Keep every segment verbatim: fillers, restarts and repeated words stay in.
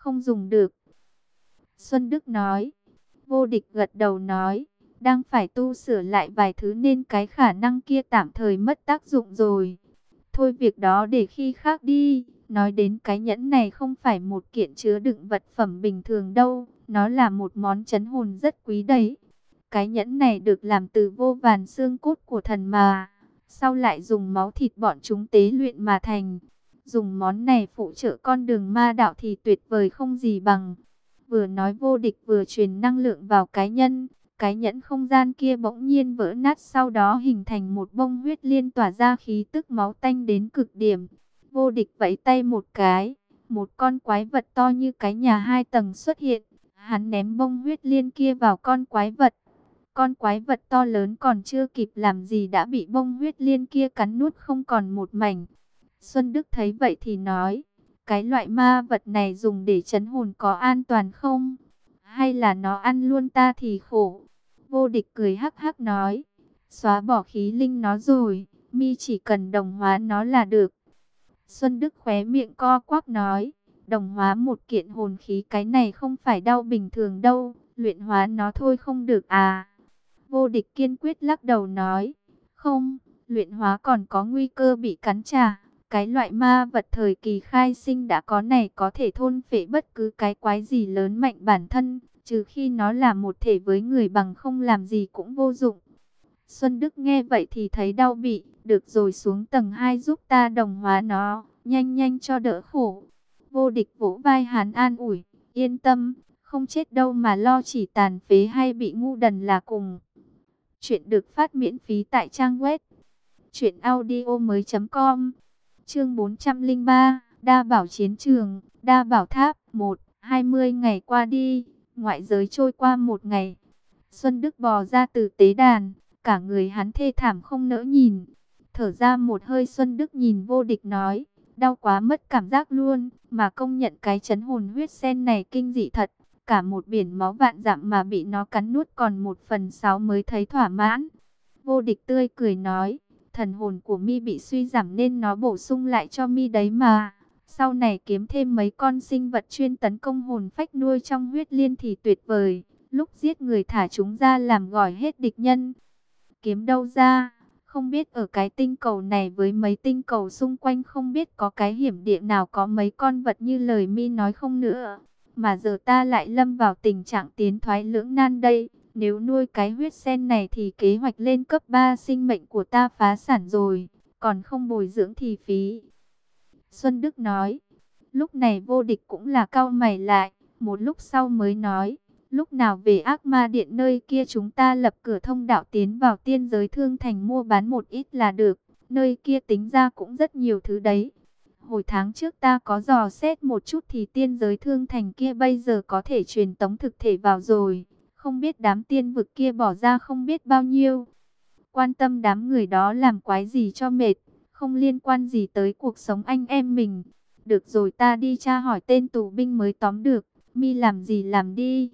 không dùng được. Xuân Đức nói. Vô Địch gật đầu nói, đang phải tu sửa lại vài thứ nên cái khả năng kia tạm thời mất tác dụng rồi. Thôi việc đó để khi khác đi. Nói đến cái nhẫn này không phải một kiện chứa đựng vật phẩm bình thường đâu. Nó là một món trấn hồn rất quý đấy. Cái nhẫn này được làm từ vô vàn xương cốt của thần mà. Sau lại dùng máu thịt bọn chúng tế luyện mà thành. Dùng món này phụ trợ con đường ma đạo thì tuyệt vời không gì bằng. Vừa nói Vô Địch vừa truyền năng lượng vào cái nhân. Cái nhẫn không gian kia bỗng nhiên vỡ nát, sau đó hình thành một bông huyết liên tỏa ra khí tức máu tanh đến cực điểm. Vô Địch vẫy tay một cái, một con quái vật to như cái nhà hai tầng xuất hiện. Hắn ném bông huyết liên kia vào con quái vật. Con quái vật to lớn còn chưa kịp làm gì đã bị bông huyết liên kia cắn nuốt không còn một mảnh. Xuân Đức thấy vậy thì nói, cái loại ma vật này dùng để trấn hồn có an toàn không? Hay là nó ăn luôn ta thì khổ? Vô Địch cười hắc hắc nói, xóa bỏ khí linh nó rồi, mi chỉ cần đồng hóa nó là được. Xuân Đức khóe miệng co quắp nói, đồng hóa một kiện hồn khí cái này không phải đau bình thường đâu, luyện hóa nó thôi không được à? Vô Địch kiên quyết lắc đầu nói, không, luyện hóa còn có nguy cơ bị cắn trả. Cái loại ma vật thời kỳ khai sinh đã có này có thể thôn phệ bất cứ cái quái gì lớn mạnh bản thân, trừ khi nó là một thể với người, bằng không làm gì cũng vô dụng. Xuân Đức nghe vậy thì thấy đau bị, được rồi, xuống tầng hai giúp ta đồng hóa nó, nhanh nhanh cho đỡ khổ. Vô Địch vỗ vai hắn an ủi, yên tâm, không chết đâu mà lo, chỉ tàn phế hay bị ngu đần là cùng. Chuyện được phát miễn phí tại trang web truyện audio mới chấm com. Chương bốn trăm lẻ ba, Đa Bảo Chiến Trường, Đa Bảo Tháp. Một, hai mươi ngày qua đi, ngoại giới trôi qua một ngày. Xuân Đức bò ra từ tế đàn, cả người hắn thê thảm không nỡ nhìn. Thở ra một hơi, Xuân Đức nhìn Vô Địch nói, đau quá mất cảm giác luôn, mà công nhận cái trấn hồn huyết sen này kinh dị thật. Cả một biển máu vạn dặm mà bị nó cắn nuốt còn một phần sáu mới thấy thỏa mãn. Vô Địch tươi cười nói, thần hồn của mi bị suy giảm nên nó bổ sung lại cho mi đấy mà. Sau này kiếm thêm mấy con sinh vật chuyên tấn công hồn phách nuôi trong huyết liên thì tuyệt vời. Lúc giết người thả chúng ra làm gỏi hết địch nhân. Kiếm đâu ra? Không biết ở cái tinh cầu này với mấy tinh cầu xung quanh không biết có cái hiểm địa nào có mấy con vật như lời mi nói không nữa. Mà giờ ta lại lâm vào tình trạng tiến thoái lưỡng nan đây. Nếu nuôi cái huyết sen này thì kế hoạch lên cấp ba sinh mệnh của ta phá sản rồi. Còn không bồi dưỡng thì phí. Xuân Đức nói. Lúc này Vô Địch cũng là cau mày lại. Một lúc sau mới nói. Lúc nào về Ác Ma Điện nơi kia chúng ta lập cửa thông đạo tiến vào tiên giới Thương Thành mua bán một ít là được. Nơi kia tính ra cũng rất nhiều thứ đấy. Hồi tháng trước ta có dò xét một chút thì tiên giới Thương Thành kia bây giờ có thể truyền tống thực thể vào rồi. Không biết đám tiên vực kia bỏ ra không biết bao nhiêu. Quan tâm đám người đó làm quái gì cho mệt. Không liên quan gì tới cuộc sống anh em mình. Được rồi, ta đi tra hỏi tên tù binh mới tóm được. Mi làm gì làm đi.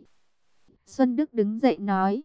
Xuân Đức đứng dậy nói.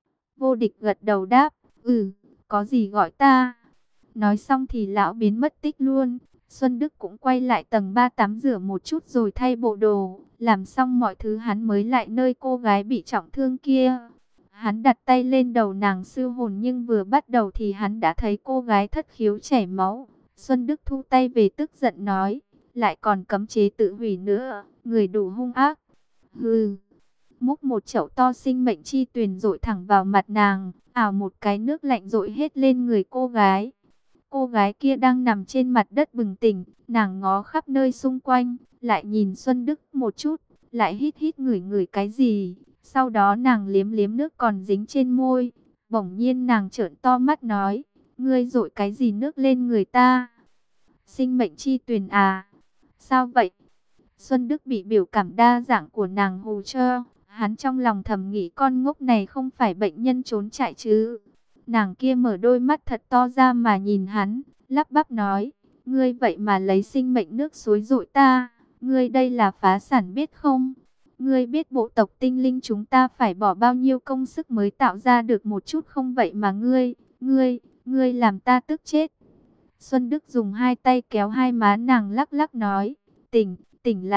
Vô Địch gật đầu đáp. Ừ, có gì gọi ta. Nói xong thì lão biến mất tích luôn. Xuân Đức cũng quay lại tầng ba tắm rửa một chút rồi thay bộ đồ. Làm xong mọi thứ hắn mới lại nơi cô gái bị trọng thương kia. Hắn đặt tay lên đầu nàng siêu hồn, nhưng vừa bắt đầu thì hắn đã thấy cô gái thất khiếu chảy máu. Xuân Đức thu tay về tức giận nói. Lại còn cấm chế tự hủy nữa. Người đủ hung ác. Hừ. Múc một chậu to sinh mệnh chi tuyền dội thẳng vào mặt nàng. Ảo một cái nước lạnh dội hết lên người cô gái. Cô gái kia đang nằm trên mặt đất bừng tỉnh, nàng ngó khắp nơi xung quanh, lại nhìn Xuân Đức một chút, lại hít hít ngửi ngửi cái gì. Sau đó nàng liếm liếm nước còn dính trên môi, bỗng nhiên nàng trợn to mắt nói, ngươi dội cái gì nước lên người ta? Sinh mệnh chi tuyền à? Sao vậy? Xuân Đức bị biểu cảm đa dạng của nàng hù cho, hắn trong lòng thầm nghĩ con ngốc này không phải bệnh nhân trốn chạy chứ. Nàng kia mở đôi mắt thật to ra mà nhìn hắn, lắp bắp nói, ngươi vậy mà lấy sinh mệnh nước suối dội ta, ngươi đây là phá sản biết không? Ngươi biết bộ tộc tinh linh chúng ta phải bỏ bao nhiêu công sức mới tạo ra được một chút không vậy mà ngươi, ngươi, ngươi làm ta tức chết. Xuân Đức dùng hai tay kéo hai má nàng lắc lắc nói, tỉnh, tỉnh lại,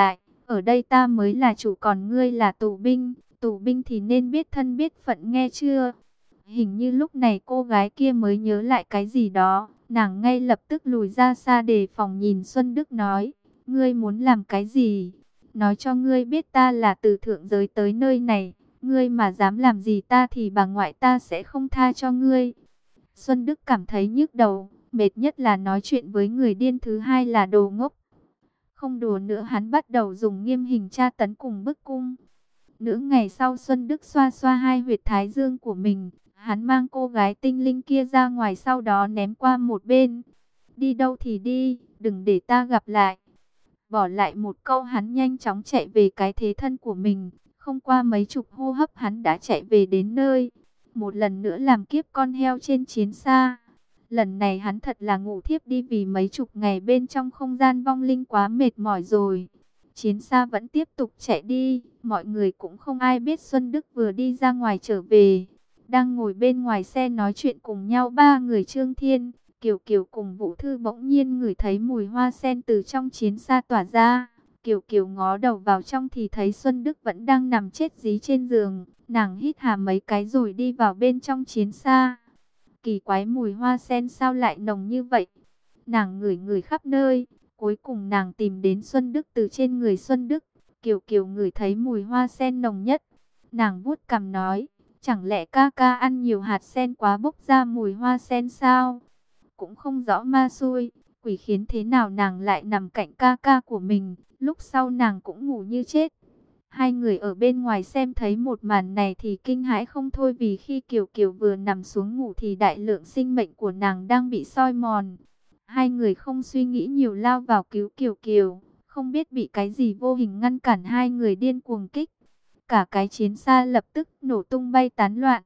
Ở đây ta mới là chủ còn ngươi là tù binh, tù binh thì nên biết thân biết phận nghe chưa? Hình như lúc này cô gái kia mới nhớ lại cái gì đó, nàng ngay lập tức lùi ra xa đề phòng nhìn Xuân Đức nói, ngươi muốn làm cái gì? Nói cho ngươi biết ta là từ thượng giới tới nơi này, ngươi mà dám làm gì ta thì bà ngoại ta sẽ không tha cho ngươi. Xuân Đức cảm thấy nhức đầu, mệt nhất là nói chuyện với người điên, thứ hai là đồ ngốc. Không đùa nữa, hắn bắt đầu dùng nghiêm hình tra tấn cùng bức cung. Nửa ngày sau, Xuân Đức xoa xoa hai huyệt thái dương của mình, hắn mang cô gái tinh linh kia ra ngoài, sau đó ném qua một bên. Đi đâu thì đi, đừng để ta gặp lại. Bỏ lại một câu, hắn nhanh chóng chạy về cái thế thân của mình. Không qua mấy chục hô hấp hắn đã chạy về đến nơi. Một lần nữa làm kiếp con heo trên chiến xa. Lần này hắn thật là ngủ thiếp đi, vì mấy chục ngày bên trong không gian vong linh quá mệt mỏi rồi. Chiến xa vẫn tiếp tục chạy đi, mọi người cũng không ai biết Xuân Đức vừa đi ra ngoài trở về. Đang ngồi bên ngoài xe nói chuyện cùng nhau ba người Trương Thiên, Kiều Kiều cùng Vũ Thư bỗng nhiên ngửi thấy mùi hoa sen từ trong chiến xa tỏa ra. Kiều Kiều ngó đầu vào trong thì thấy Xuân Đức vẫn đang nằm chết dí trên giường. Nàng hít hà mấy cái rồi đi vào bên trong chiến xa. Kỳ quái, mùi hoa sen sao lại nồng như vậy? Nàng ngửi ngửi khắp nơi, cuối cùng nàng tìm đến Xuân Đức. Từ trên người Xuân Đức, Kiều Kiều ngửi thấy mùi hoa sen nồng nhất. Nàng vuốt cằm nói, chẳng lẽ ca ca ăn nhiều hạt sen quá bốc ra mùi hoa sen sao? Cũng không rõ ma xui, quỷ khiến thế nào nàng lại nằm cạnh ca ca của mình. Lúc sau nàng cũng ngủ như chết. Hai người ở bên ngoài xem thấy một màn này thì kinh hãi không thôi, vì khi Kiều Kiều vừa nằm xuống ngủ thì đại lượng sinh mệnh của nàng đang bị soi mòn. Hai người không suy nghĩ nhiều lao vào cứu Kiều Kiều, không biết bị cái gì vô hình ngăn cản, hai người điên cuồng kích. Cả cái chiến xa lập tức nổ tung bay tán loạn.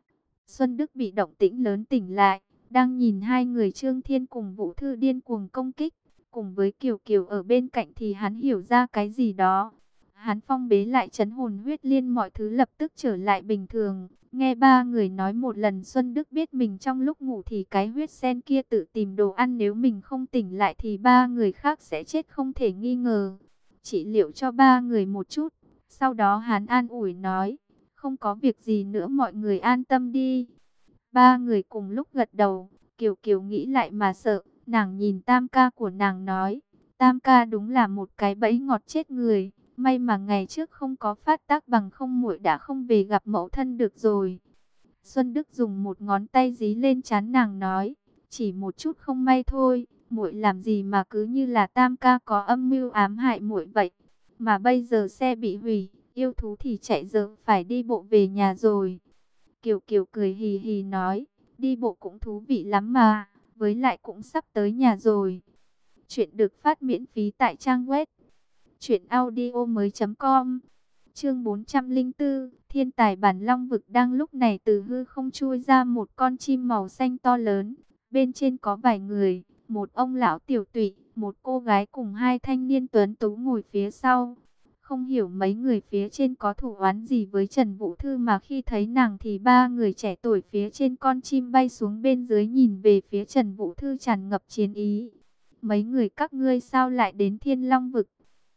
Xuân Đức bị động tĩnh lớn tỉnh lại, đang nhìn hai người Trương Thiên cùng Vũ Thư điên cuồng công kích, cùng với Kiều Kiều ở bên cạnh thì hắn hiểu ra cái gì đó. Hắn phong bế lại trấn hồn huyết liên, mọi thứ lập tức trở lại bình thường. Nghe ba người nói một lần, Xuân Đức biết mình trong lúc ngủ thì cái huyết sen kia tự tìm đồ ăn, nếu mình không tỉnh lại thì ba người khác sẽ chết không thể nghi ngờ. Trị liệu cho ba người một chút, sau đó hắn an ủi nói, không có việc gì nữa, mọi người an tâm đi. Ba người cùng lúc gật đầu. Kiều Kiều nghĩ lại mà sợ, nàng nhìn tam ca của nàng nói, tam ca đúng là một cái bẫy ngọt chết người. May mà ngày trước không có phát tác, bằng không muội đã không về gặp mẫu thân được rồi. Xuân Đức dùng một ngón tay dí lên trán nàng nói, chỉ một chút không may thôi, muội làm gì mà cứ như là tam ca có âm mưu ám hại muội vậy. Mà bây giờ xe bị hủy, yêu thú thì chạy, giờ phải đi bộ về nhà rồi. Kiều Kiều cười hì hì nói, đi bộ cũng thú vị lắm mà, với lại cũng sắp tới nhà rồi. Chuyện được phát miễn phí tại trang web truyện audio mới chấm com. Chương bốn trăm lẻ bốn, thiên tài bản long vực. Đang lúc này từ hư không chui ra một con chim màu xanh to lớn, bên trên có vài người, một ông lão tiểu tụy, một cô gái cùng hai thanh niên tuấn tú ngồi phía sau. Không hiểu mấy người phía trên có thủ oán gì với Trần Vũ Thư mà khi thấy nàng thì ba người trẻ tuổi phía trên con chim bay xuống bên dưới nhìn về phía Trần Vũ Thư tràn ngập chiến ý. Mấy người các ngươi sao lại đến Thiên Long vực?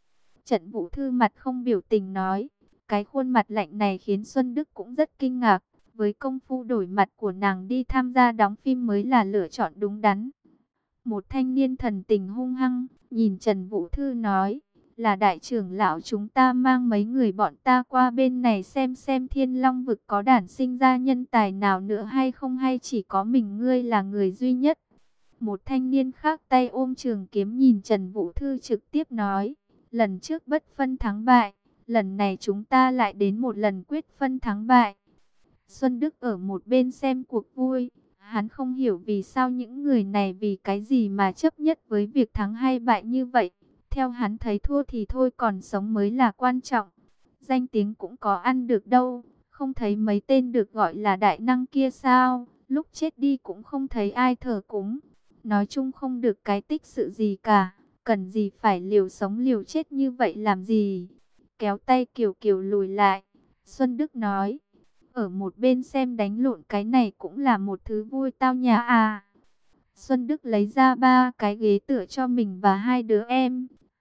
Trần Vũ Thư mặt không biểu tình nói. Cái khuôn mặt lạnh này khiến Xuân Đức cũng rất kinh ngạc. Với công phu đổi mặt của nàng, đi tham gia đóng phim mới là lựa chọn đúng đắn. Một thanh niên thần tình hung hăng, nhìn Trần Vũ Thư nói, là đại trưởng lão chúng ta mang mấy người bọn ta qua bên này xem xem Thiên Long vực có đản sinh ra nhân tài nào nữa hay không, hay chỉ có mình ngươi là người duy nhất. Một thanh niên khác tay ôm trường kiếm nhìn Trần Vũ Thư trực tiếp nói, lần trước bất phân thắng bại, lần này chúng ta lại đến một lần quyết phân thắng bại. Xuân Đức ở một bên xem cuộc vui, hắn không hiểu vì sao những người này vì cái gì mà chấp nhất với việc thắng hay bại như vậy. Theo hắn thấy thua thì thôi, còn sống mới là quan trọng. Danh tiếng cũng có ăn được đâu, không thấy mấy tên được gọi là đại năng kia sao, lúc chết đi cũng không thấy ai thờ cúng. Nói chung không được cái tích sự gì cả, cần gì phải liều sống liều chết như vậy làm gì. Kéo tay Kiều Kiều lùi lại, Xuân Đức nói, ở một bên xem đánh lộn cái này cũng là một thứ vui tao nhã à. Xuân Đức lấy ra ba cái ghế tựa cho mình và hai đứa em.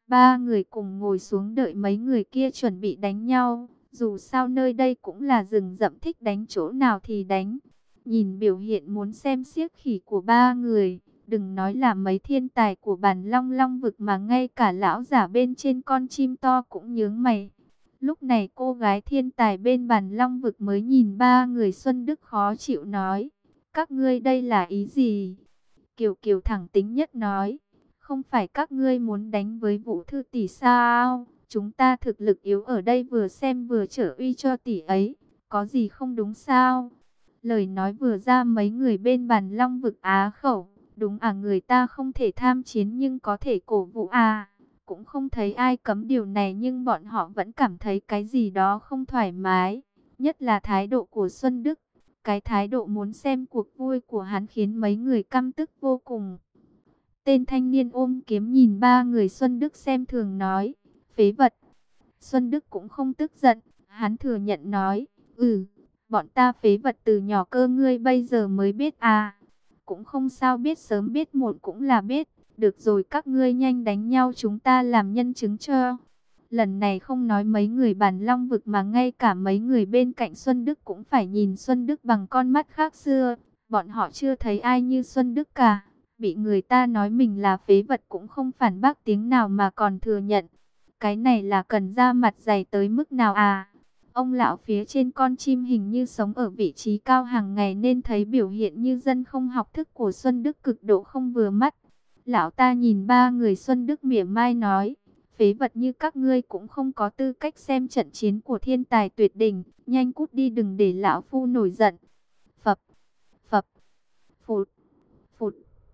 Ba người cùng ngồi xuống đợi mấy người kia chuẩn bị đánh nhau. Dù sao nơi đây cũng là rừng rậm, thích đánh chỗ nào thì đánh. Nhìn biểu hiện muốn xem xiếc khỉ của ba người, đừng nói là mấy thiên tài của bản long long vực mà ngay cả lão giả bên trên con chim to cũng nhướng mày. Lúc này cô gái thiên tài bên bản long vực mới nhìn ba người Xuân Đức khó chịu nói. Các ngươi đây là ý gì? Kiều Kiều thẳng tính nhất nói. Không phải các ngươi muốn đánh với Vũ Thư tỷ sao? Chúng ta thực lực yếu ở đây vừa xem vừa trở uy cho tỷ ấy. Có gì không đúng sao? Lời nói vừa ra mấy người bên bàn long vực á khẩu. Đúng à, người ta không thể tham chiến nhưng có thể cổ vũ à. Cũng không thấy ai cấm điều này nhưng bọn họ vẫn cảm thấy cái gì đó không thoải mái. Nhất là thái độ của Xuân Đức. Cái thái độ muốn xem cuộc vui của hắn khiến mấy người căm tức vô cùng. Tên thanh niên ôm kiếm nhìn ba người Xuân Đức xem thường nói. Phế vật. Xuân Đức cũng không tức giận. Hắn thừa nhận nói. Ừ, bọn ta phế vật từ nhỏ cơ, ngươi bây giờ mới biết à. Cũng không sao, biết sớm biết muộn cũng là biết. Được rồi, các ngươi nhanh đánh nhau, chúng ta làm nhân chứng cho. Lần này không nói mấy người bản long vực mà ngay cả mấy người bên cạnh Xuân Đức cũng phải nhìn Xuân Đức bằng con mắt khác xưa. Bọn họ chưa thấy ai như Xuân Đức cả. Bị người ta nói mình là phế vật cũng không phản bác tiếng nào mà còn thừa nhận. Cái này là cần ra mặt dày tới mức nào à? Ông lão phía trên con chim hình như sống ở vị trí cao hàng ngày nên thấy biểu hiện như dân không học thức của Xuân Đức cực độ không vừa mắt. Lão ta nhìn ba người Xuân Đức mỉa mai nói. Phế vật như các ngươi cũng không có tư cách xem trận chiến của thiên tài tuyệt đỉnh. Nhanh cút đi, đừng để lão phu nổi giận. Phập, phập, phụt, phụt.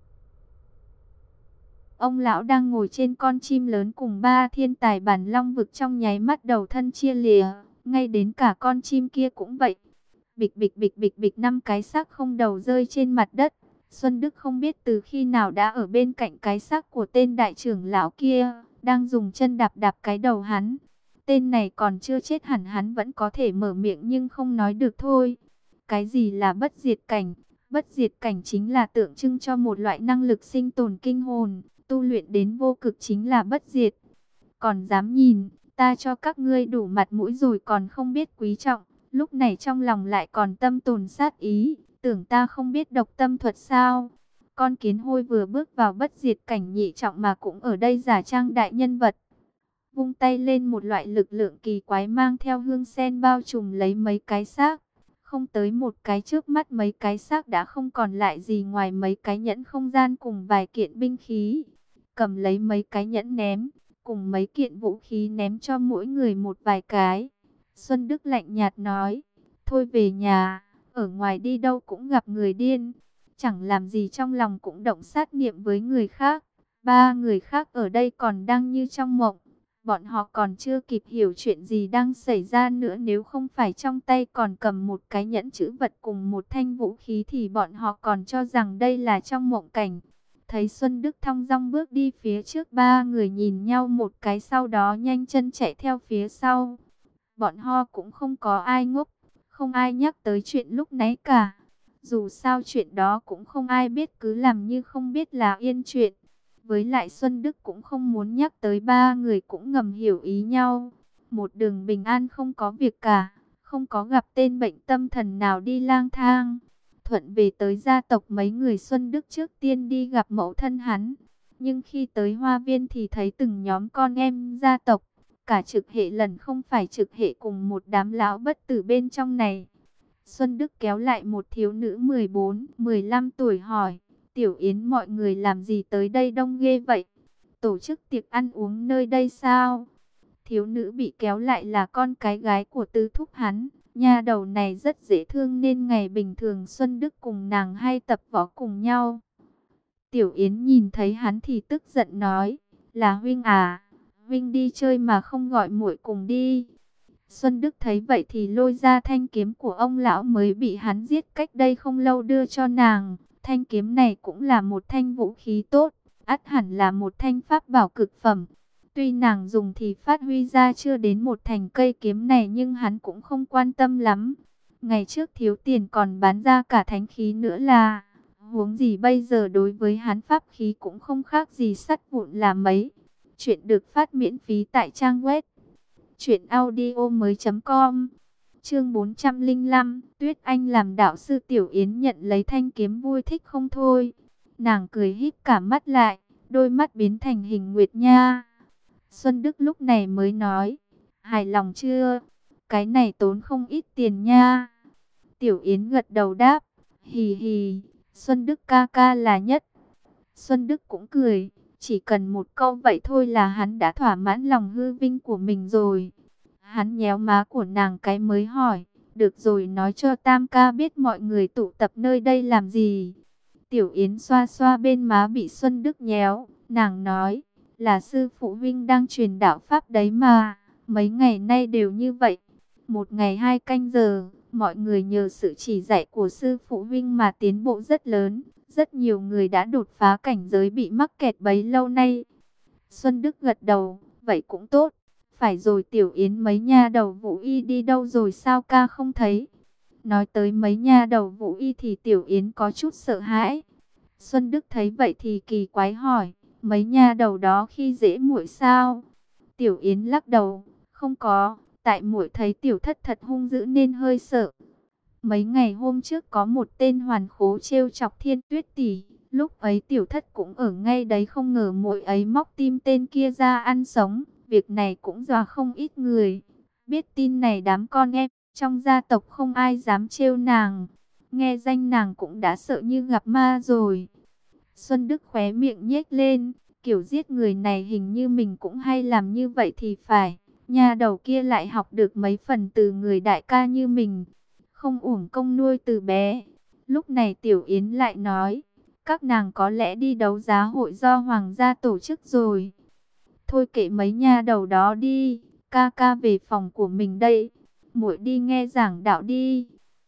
Ông lão đang ngồi trên con chim lớn cùng ba thiên tài bản long vực trong nháy mắt đầu thân chia lìa. Ngay đến cả con chim kia cũng vậy. Bịch bịch bịch bịch bịch, năm cái xác không đầu rơi trên mặt đất. Xuân Đức không biết từ khi nào đã ở bên cạnh cái xác của tên đại trưởng lão kia, đang dùng chân đạp đạp cái đầu hắn. Tên này còn chưa chết hẳn, hắn vẫn có thể mở miệng nhưng không nói được thôi. Cái gì là bất diệt cảnh? Bất diệt cảnh chính là tượng trưng cho một loại năng lực sinh tồn kinh hồn, tu luyện đến vô cực chính là bất diệt. Còn dám nhìn, ta cho các ngươi đủ mặt mũi rồi còn không biết quý trọng, lúc này trong lòng lại còn tâm tồn sát ý, tưởng ta không biết độc tâm thuật sao? Con kiến hôi vừa bước vào bất diệt cảnh nhị trọng mà cũng ở đây giả trang đại nhân vật. Vung tay lên, một loại lực lượng kỳ quái mang theo hương sen bao trùm lấy mấy cái xác. Không tới một cái trước mắt, mấy cái xác đã không còn lại gì ngoài mấy cái nhẫn không gian cùng vài kiện binh khí. Cầm lấy mấy cái nhẫn ném, cùng mấy kiện vũ khí ném cho mỗi người một vài cái. Xuân Đức lạnh nhạt nói, thôi về nhà, ở ngoài đi đâu cũng gặp người điên. Chẳng làm gì trong lòng cũng động sát niệm với người khác. Ba người khác ở đây còn đang như trong mộng. Bọn họ còn chưa kịp hiểu chuyện gì đang xảy ra nữa, nếu không phải trong tay còn cầm một cái nhẫn chữ vật cùng một thanh vũ khí thì bọn họ còn cho rằng đây là trong mộng cảnh. Thấy Xuân Đức thong dong bước đi phía trước, ba người nhìn nhau một cái sau đó nhanh chân chạy theo phía sau. Bọn họ cũng không có ai ngốc, không ai nhắc tới chuyện lúc nãy cả. Dù sao chuyện đó cũng không ai biết, cứ làm như không biết là yên chuyện. Với lại Xuân Đức cũng không muốn nhắc tới, ba người cũng ngầm hiểu ý nhau. Một đường bình an không có việc cả, không có gặp tên bệnh tâm thần nào đi lang thang. Thuận về tới gia tộc, mấy người Xuân Đức trước tiên đi gặp mẫu thân hắn. Nhưng khi tới hoa viên thì thấy từng nhóm con em gia tộc. Cả trực hệ lần không phải trực hệ cùng một đám lão bất tử bên trong này. Xuân Đức kéo lại một thiếu nữ mười bốn, mười lăm tuổi hỏi. Tiểu Yến, mọi người làm gì tới đây đông ghê vậy? Tổ chức tiệc ăn uống nơi đây sao? Thiếu nữ bị kéo lại là con cái gái của tứ thúc hắn. Nha đầu này rất dễ thương nên ngày bình thường Xuân Đức cùng nàng hay tập võ cùng nhau. Tiểu Yến nhìn thấy hắn thì tức giận nói, là huynh à? Huynh đi chơi mà không gọi muội cùng đi. Xuân Đức thấy vậy thì lôi ra thanh kiếm của ông lão mới bị hắn giết cách đây không lâu đưa cho nàng. Thanh kiếm này cũng là một thanh vũ khí tốt, ắt hẳn là một thanh pháp bảo cực phẩm. Tuy nàng dùng thì phát huy ra chưa đến một thành cây kiếm này nhưng hắn cũng không quan tâm lắm. Ngày trước thiếu tiền còn bán ra cả thánh khí nữa là, huống gì bây giờ đối với hắn pháp khí cũng không khác gì sắt vụn là mấy. Chuyện được phát miễn phí tại trang web truyện audio mới chấm com. Chương bốn trăm lẻ năm, Tuyết Anh làm đạo sư. Tiểu Yến nhận lấy thanh kiếm vui thích không thôi. Nàng cười híp cả mắt lại, đôi mắt biến thành hình nguyệt nha. Xuân Đức lúc này mới nói, hài lòng chưa? Cái này tốn không ít tiền nha. Tiểu Yến gật đầu đáp, hì hì, Xuân Đức ca ca là nhất. Xuân Đức cũng cười, chỉ cần một câu vậy thôi là hắn đã thỏa mãn lòng hư vinh của mình rồi. Hắn nhéo má của nàng cái mới hỏi, được rồi, nói cho Tam ca biết mọi người tụ tập nơi đây làm gì. Tiểu Yến xoa xoa bên má bị Xuân Đức nhéo, nàng nói, là sư phụ huynh đang truyền đạo pháp đấy mà, mấy ngày nay đều như vậy. Một ngày hai canh giờ, mọi người nhờ sự chỉ dạy của sư phụ huynh mà tiến bộ rất lớn. Rất nhiều người đã đột phá cảnh giới bị mắc kẹt bấy lâu nay. Xuân Đức gật đầu, vậy cũng tốt. Phải rồi, Tiểu Yến, mấy nha đầu Vũ Y đi đâu rồi sao ca không thấy? Nói tới mấy nha đầu Vũ Y thì Tiểu Yến có chút sợ hãi. Xuân Đức thấy vậy thì kỳ quái hỏi, mấy nha đầu đó khi dễ muội sao? Tiểu Yến lắc đầu, không có, tại muội thấy tiểu thất thật hung dữ nên hơi sợ. Mấy ngày hôm trước có một tên hoàn khố trêu chọc Thiên Tuyết tỷ, lúc ấy tiểu thất cũng ở ngay đấy, không ngờ muội ấy móc tim tên kia ra ăn sống. Việc này cũng dọa không ít người. Biết tin này đám con em trong gia tộc không ai dám trêu nàng. Nghe danh nàng cũng đã sợ như gặp ma rồi. Xuân Đức khóe miệng nhếch lên, kiểu giết người này hình như mình cũng hay làm như vậy thì phải. Nhà đầu kia lại học được mấy phần từ người đại ca như mình, không uổng công nuôi từ bé. Lúc này Tiểu Yến lại nói, các nàng có lẽ đi đấu giá hội do hoàng gia tổ chức rồi. Thôi kệ mấy nha đầu đó đi, ca ca về phòng của mình đây, muội đi nghe giảng đạo đi.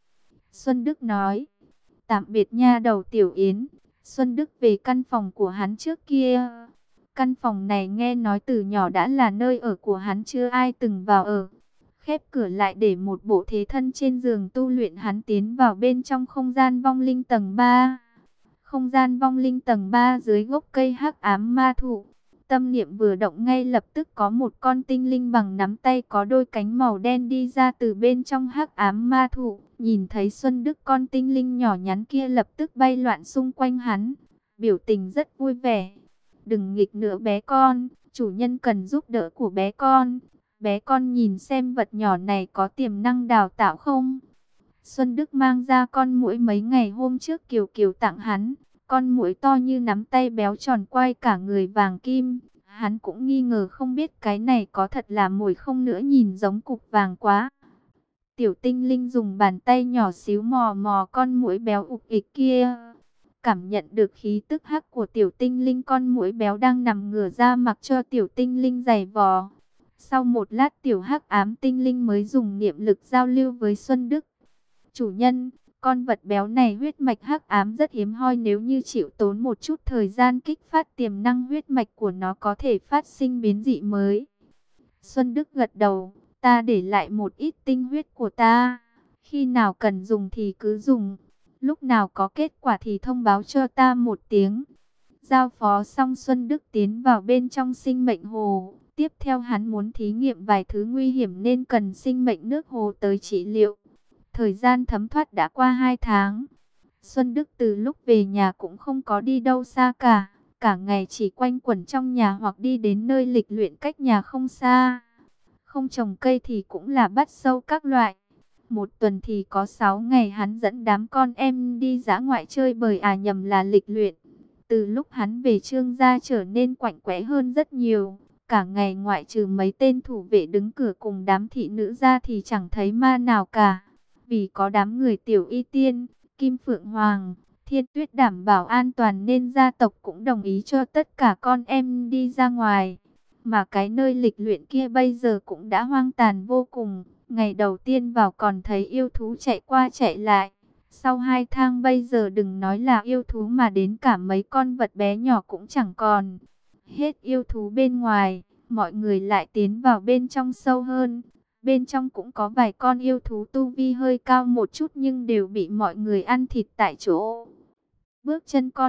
Xuân Đức nói, tạm biệt nha đầu Tiểu Yến. Xuân Đức về căn phòng của hắn trước kia. Căn phòng này nghe nói từ nhỏ đã là nơi ở của hắn, chưa ai từng vào ở. Khép cửa lại để một bộ thế thân trên giường tu luyện, hắn tiến vào bên trong không gian vong linh tầng ba. Không gian vong linh tầng ba dưới gốc cây hắc ám ma thụ. Tâm niệm vừa động ngay lập tức có một con tinh linh bằng nắm tay có đôi cánh màu đen đi ra từ bên trong hắc ám ma thụ. Nhìn thấy Xuân Đức, con tinh linh nhỏ nhắn kia lập tức bay loạn xung quanh hắn, biểu tình rất vui vẻ. Đừng nghịch nữa bé con, chủ nhân cần giúp đỡ của bé con. Bé con nhìn xem vật nhỏ này có tiềm năng đào tạo không? Xuân Đức mang ra con muỗi mấy ngày hôm trước Kiều Kiều tặng hắn. Con muỗi to như nắm tay, béo tròn, quay cả người vàng kim. Hắn cũng nghi ngờ không biết cái này có thật là muỗi không nữa, nhìn giống cục vàng quá. Tiểu tinh linh dùng bàn tay nhỏ xíu mò mò con muỗi béo ục ịch kia. Cảm nhận được khí tức hắc của tiểu tinh linh, con muỗi béo đang nằm ngửa ra mặc cho tiểu tinh linh giày vò. Sau một lát tiểu hắc ám tinh linh mới dùng niệm lực giao lưu với Xuân Đức. Chủ nhân, con vật béo này huyết mạch hắc ám rất hiếm hoi, nếu như chịu tốn một chút thời gian kích phát tiềm năng huyết mạch của nó có thể phát sinh biến dị mới. Xuân Đức gật đầu, ta để lại một ít tinh huyết của ta, khi nào cần dùng thì cứ dùng, lúc nào có kết quả thì thông báo cho ta một tiếng. Giao phó xong, Xuân Đức tiến vào bên trong sinh mệnh hồ. Tiếp theo hắn muốn thí nghiệm vài thứ nguy hiểm nên cần sinh mệnh nước hồ tới trị liệu. Thời gian thấm thoát đã qua hai tháng. Xuân Đức từ lúc về nhà cũng không có đi đâu xa cả. Cả ngày chỉ quanh quẩn trong nhà hoặc đi đến nơi lịch luyện cách nhà không xa. Không trồng cây thì cũng là bắt sâu các loại. Một tuần thì có sáu ngày hắn dẫn đám con em đi dã ngoại chơi bời, à nhầm là lịch luyện. Từ lúc hắn về Trương gia trở nên quạnh quẽ hơn rất nhiều. Cả ngày ngoại trừ mấy tên thủ vệ đứng cửa cùng đám thị nữ ra thì chẳng thấy ma nào cả. Vì có đám người Tiểu Y Tiên, Kim Phượng Hoàng, Thiên Tuyết đảm bảo an toàn nên gia tộc cũng đồng ý cho tất cả con em đi ra ngoài. Mà cái nơi lịch luyện kia bây giờ cũng đã hoang tàn vô cùng. Ngày đầu tiên vào còn thấy yêu thú chạy qua chạy lại. Sau hai tháng bây giờ đừng nói là yêu thú mà đến cả mấy con vật bé nhỏ cũng chẳng còn. Hết yêu thú bên ngoài, mọi người lại tiến vào bên trong sâu hơn. Bên trong cũng có vài con yêu thú tu vi hơi cao một chút nhưng đều bị mọi người ăn thịt tại chỗ. Bước chân con em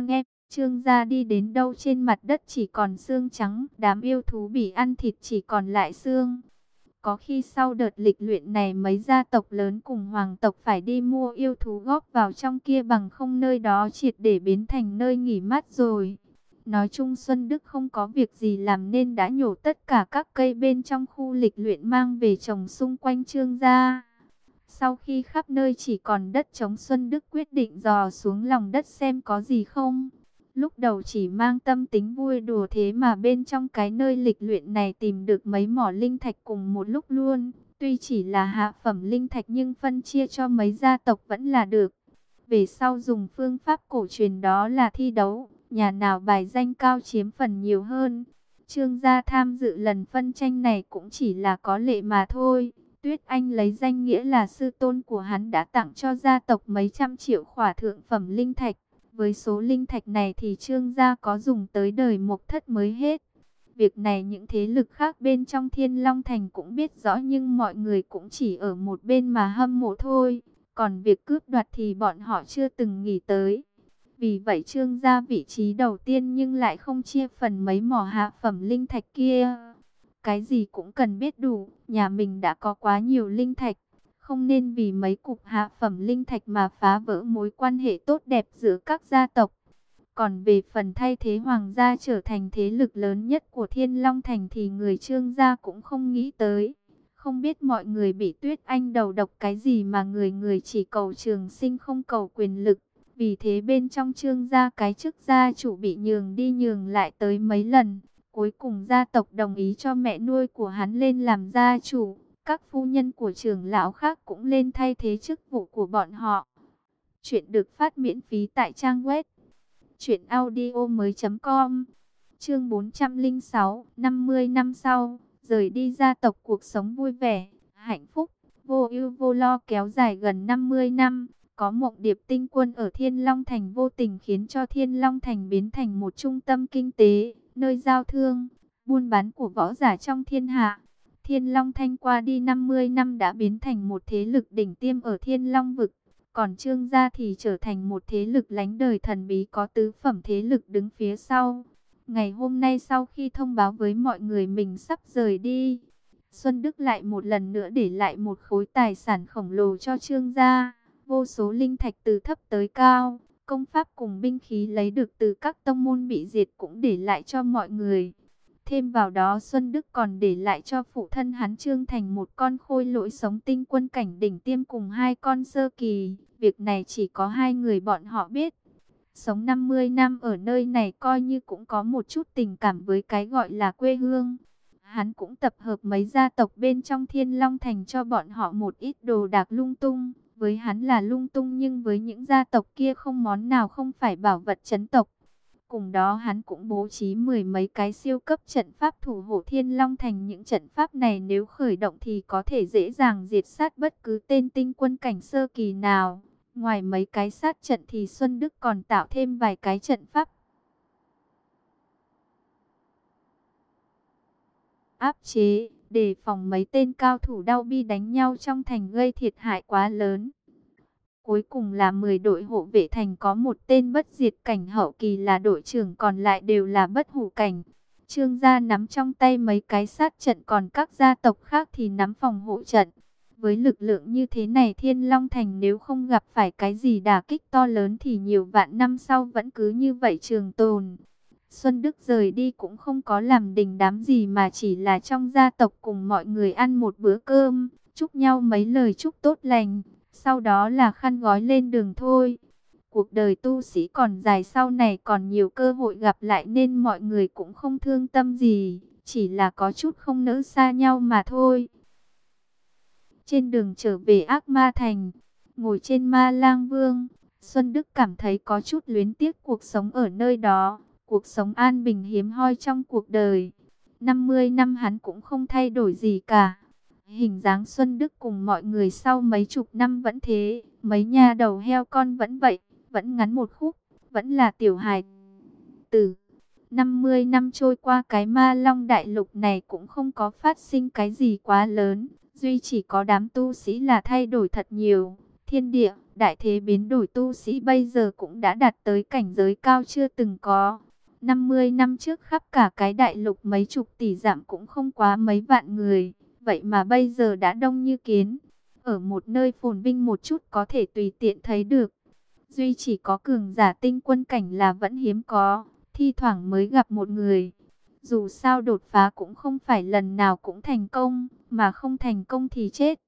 Trương gia đi đến đâu trên mặt đất chỉ còn xương trắng, đám yêu thú bị ăn thịt chỉ còn lại xương. Có khi sau đợt lịch luyện này mấy gia tộc lớn cùng hoàng tộc phải đi mua yêu thú góp vào trong kia, bằng không nơi đó triệt để biến thành nơi nghỉ mát rồi. Nói chung Xuân Đức không có việc gì làm nên đã nhổ tất cả các cây bên trong khu lịch luyện mang về trồng xung quanh Trương gia. Sau khi khắp nơi chỉ còn đất trống, Xuân Đức quyết định dò xuống lòng đất xem có gì không. Lúc đầu chỉ mang tâm tính vui đùa, thế mà bên trong cái nơi lịch luyện này tìm được mấy mỏ linh thạch cùng một lúc luôn. Tuy chỉ là hạ phẩm linh thạch nhưng phân chia cho mấy gia tộc vẫn là được. Về sau dùng phương pháp cổ truyền đó là thi đấu, nhà nào bài danh cao chiếm phần nhiều hơn. Trương gia tham dự lần phân tranh này cũng chỉ là có lệ mà thôi. Tuyết Anh lấy danh nghĩa là sư tôn của hắn đã tặng cho gia tộc mấy trăm triệu khỏa thượng phẩm linh thạch. Với số linh thạch này thì Trương gia có dùng tới đời Mộc Thất mới hết. Việc này những thế lực khác bên trong Thiên Long Thành cũng biết rõ, nhưng mọi người cũng chỉ ở một bên mà hâm mộ thôi. Còn việc cướp đoạt thì bọn họ chưa từng nghĩ tới. Vì vậy Trương gia vị trí đầu tiên nhưng lại không chia phần mấy mỏ hạ phẩm linh thạch kia. Cái gì cũng cần biết đủ, nhà mình đã có quá nhiều linh thạch, không nên vì mấy cục hạ phẩm linh thạch mà phá vỡ mối quan hệ tốt đẹp giữa các gia tộc. Còn về phần thay thế hoàng gia trở thành thế lực lớn nhất của Thiên Long Thành thì người Trương gia cũng không nghĩ tới. Không biết mọi người bị Tuyết Anh đầu độc cái gì mà người người chỉ cầu trường sinh không cầu quyền lực. Vì thế bên trong Trương gia cái chức gia chủ bị nhường đi nhường lại tới mấy lần. Cuối cùng gia tộc đồng ý cho mẹ nuôi của hắn lên làm gia chủ. Các phu nhân của trưởng lão khác cũng lên thay thế chức vụ của bọn họ. Chuyện được phát miễn phí tại trang web truyện audio mới chấm com. Chương bốn trăm lẻ sáu, năm mươi năm sau, rời đi gia tộc, cuộc sống vui vẻ, hạnh phúc, vô ưu vô lo kéo dài gần năm mươi năm. Có Mộng Điệp tinh quân ở Thiên Long Thành vô tình khiến cho Thiên Long Thành biến thành một trung tâm kinh tế, nơi giao thương, buôn bán của võ giả trong thiên hạ. Thiên Long Thanh qua đi năm mươi năm đã biến thành một thế lực đỉnh tiêm ở Thiên Long vực. Còn Trương gia thì trở thành một thế lực lánh đời thần bí có tứ phẩm thế lực đứng phía sau. Ngày hôm nay sau khi thông báo với mọi người mình sắp rời đi, Xuân Đức lại một lần nữa để lại một khối tài sản khổng lồ cho Trương gia. Vô số linh thạch từ thấp tới cao, công pháp cùng binh khí lấy được từ các tông môn bị diệt cũng để lại cho mọi người. Thêm vào đó Xuân Đức còn để lại cho phụ thân hắn Trương Thành một con khôi lỗi sống tinh quân cảnh đỉnh tiêm cùng hai con sơ kỳ. Việc này chỉ có hai người bọn họ biết. Sống năm mươi năm ở nơi này coi như cũng có một chút tình cảm với cái gọi là quê hương. Hắn cũng tập hợp mấy gia tộc bên trong Thiên Long Thành cho bọn họ một ít đồ đạc lung tung. Với hắn là lung tung nhưng với những gia tộc kia không món nào không phải bảo vật trấn tộc. Cùng đó hắn cũng bố trí mười mấy cái siêu cấp trận pháp thủ hộ Thiên Long Thành. Những trận pháp này nếu khởi động thì có thể dễ dàng diệt sát bất cứ tên tinh quân cảnh sơ kỳ nào. Ngoài mấy cái sát trận thì Xuân Đức còn tạo thêm vài cái trận pháp áp chế, để phòng mấy tên cao thủ đao bi đánh nhau trong thành gây thiệt hại quá lớn. Cuối cùng là mười đội hộ vệ thành, có một tên bất diệt cảnh hậu kỳ là đội trưởng, còn lại đều là bất hủ cảnh. Trương gia nắm trong tay mấy cái sát trận, còn các gia tộc khác thì nắm phòng hộ trận. Với lực lượng như thế này, Thiên Long Thành nếu không gặp phải cái gì đả kích to lớn thì nhiều vạn năm sau vẫn cứ như vậy trường tồn. Xuân Đức rời đi cũng không có làm đình đám gì mà chỉ là trong gia tộc cùng mọi người ăn một bữa cơm, chúc nhau mấy lời chúc tốt lành. Sau đó là khăn gói lên đường thôi. Cuộc đời tu sĩ còn dài, sau này còn nhiều cơ hội gặp lại nên mọi người cũng không thương tâm gì. Chỉ là có chút không nỡ xa nhau mà thôi. Trên đường trở về Ác Ma Thành, ngồi trên Ma Lang Vương, Xuân Đức cảm thấy có chút luyến tiếc cuộc sống ở nơi đó. Cuộc sống an bình hiếm hoi trong cuộc đời. năm mươi năm hắn cũng không thay đổi gì cả. Hình dáng Xuân Đức cùng mọi người sau mấy chục năm vẫn thế, mấy nha đầu heo con vẫn vậy, vẫn ngắn một khúc, vẫn là tiểu hài tử. năm mươi năm trôi qua, cái Ma Long đại lục này cũng không có phát sinh cái gì quá lớn, duy chỉ có đám tu sĩ là thay đổi thật nhiều. thiên địa, đại thế biến đổi, tu sĩ bây giờ cũng đã đạt tới cảnh giới cao chưa từng có. năm mươi năm trước khắp cả cái đại lục mấy chục tỷ dặm cũng không quá mấy vạn người, vậy mà bây giờ đã đông như kiến. Ở một nơi phồn vinh một chút có thể tùy tiện thấy được. Duy chỉ có cường giả tinh quân cảnh là vẫn hiếm có, thi thoảng mới gặp một người. Dù sao đột phá cũng không phải lần nào cũng thành công, mà không thành công thì chết.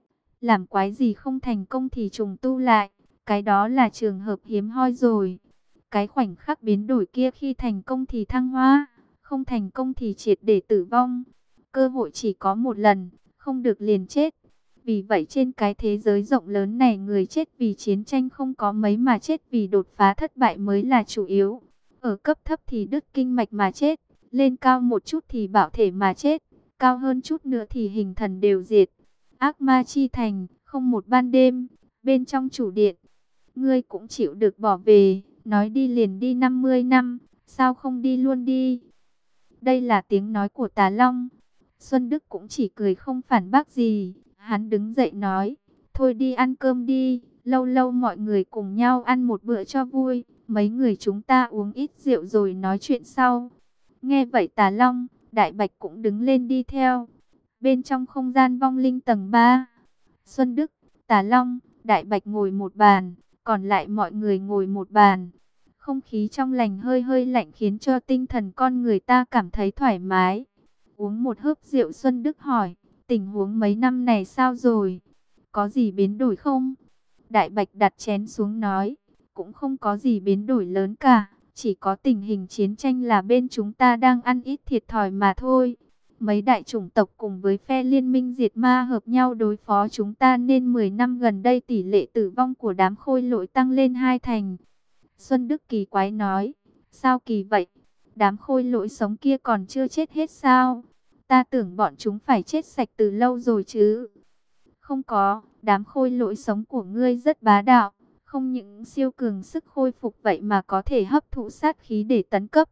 Làm quái gì không thành công thì trùng tu lại, cái đó là trường hợp hiếm hoi rồi. Cái khoảnh khắc biến đổi kia khi thành công thì thăng hoa, không thành công thì triệt để tử vong. Cơ hội chỉ có một lần, không được liền chết. Vì vậy trên cái thế giới rộng lớn này, người chết vì chiến tranh không có mấy mà chết vì đột phá thất bại mới là chủ yếu. Ở cấp thấp thì đứt kinh mạch mà chết, lên cao một chút thì bảo thể mà chết, cao hơn chút nữa thì hình thần đều diệt. Ác ma chi thành, không một ban đêm, bên trong chủ điện. Ngươi cũng chịu được bỏ về, nói đi liền đi năm mươi năm, sao không đi luôn đi. Đây là tiếng nói của Tà Long. Xuân Đức cũng chỉ cười không phản bác gì. Hắn đứng dậy nói, thôi đi ăn cơm đi, lâu lâu mọi người cùng nhau ăn một bữa cho vui. Mấy người chúng ta uống ít rượu rồi nói chuyện sau. Nghe vậy Tà Long, Đại Bạch cũng đứng lên đi theo. Bên trong không gian vong linh tầng ba, Xuân Đức, Tà Long, Đại Bạch ngồi một bàn, còn lại mọi người ngồi một bàn. Không khí trong lành hơi hơi lạnh khiến cho tinh thần con người ta cảm thấy thoải mái. Uống một hớp rượu, Xuân Đức hỏi, tình huống mấy năm này sao rồi? Có gì biến đổi không? Đại Bạch đặt chén xuống nói, cũng không có gì biến đổi lớn cả. Chỉ có tình hình chiến tranh là bên chúng ta đang ăn ít thiệt thòi mà thôi. Mấy đại chủng tộc cùng với phe liên minh diệt ma hợp nhau đối phó chúng ta nên mười năm gần đây tỷ lệ tử vong của đám khôi lỗi tăng lên hai thành. Xuân Đức kỳ quái nói, sao kỳ vậy? Đám khôi lỗi sống kia còn chưa chết hết sao? Ta tưởng bọn chúng phải chết sạch từ lâu rồi chứ. Không có, đám khôi lỗi sống của ngươi rất bá đạo. Không những siêu cường sức khôi phục vậy mà có thể hấp thụ sát khí để tấn cấp.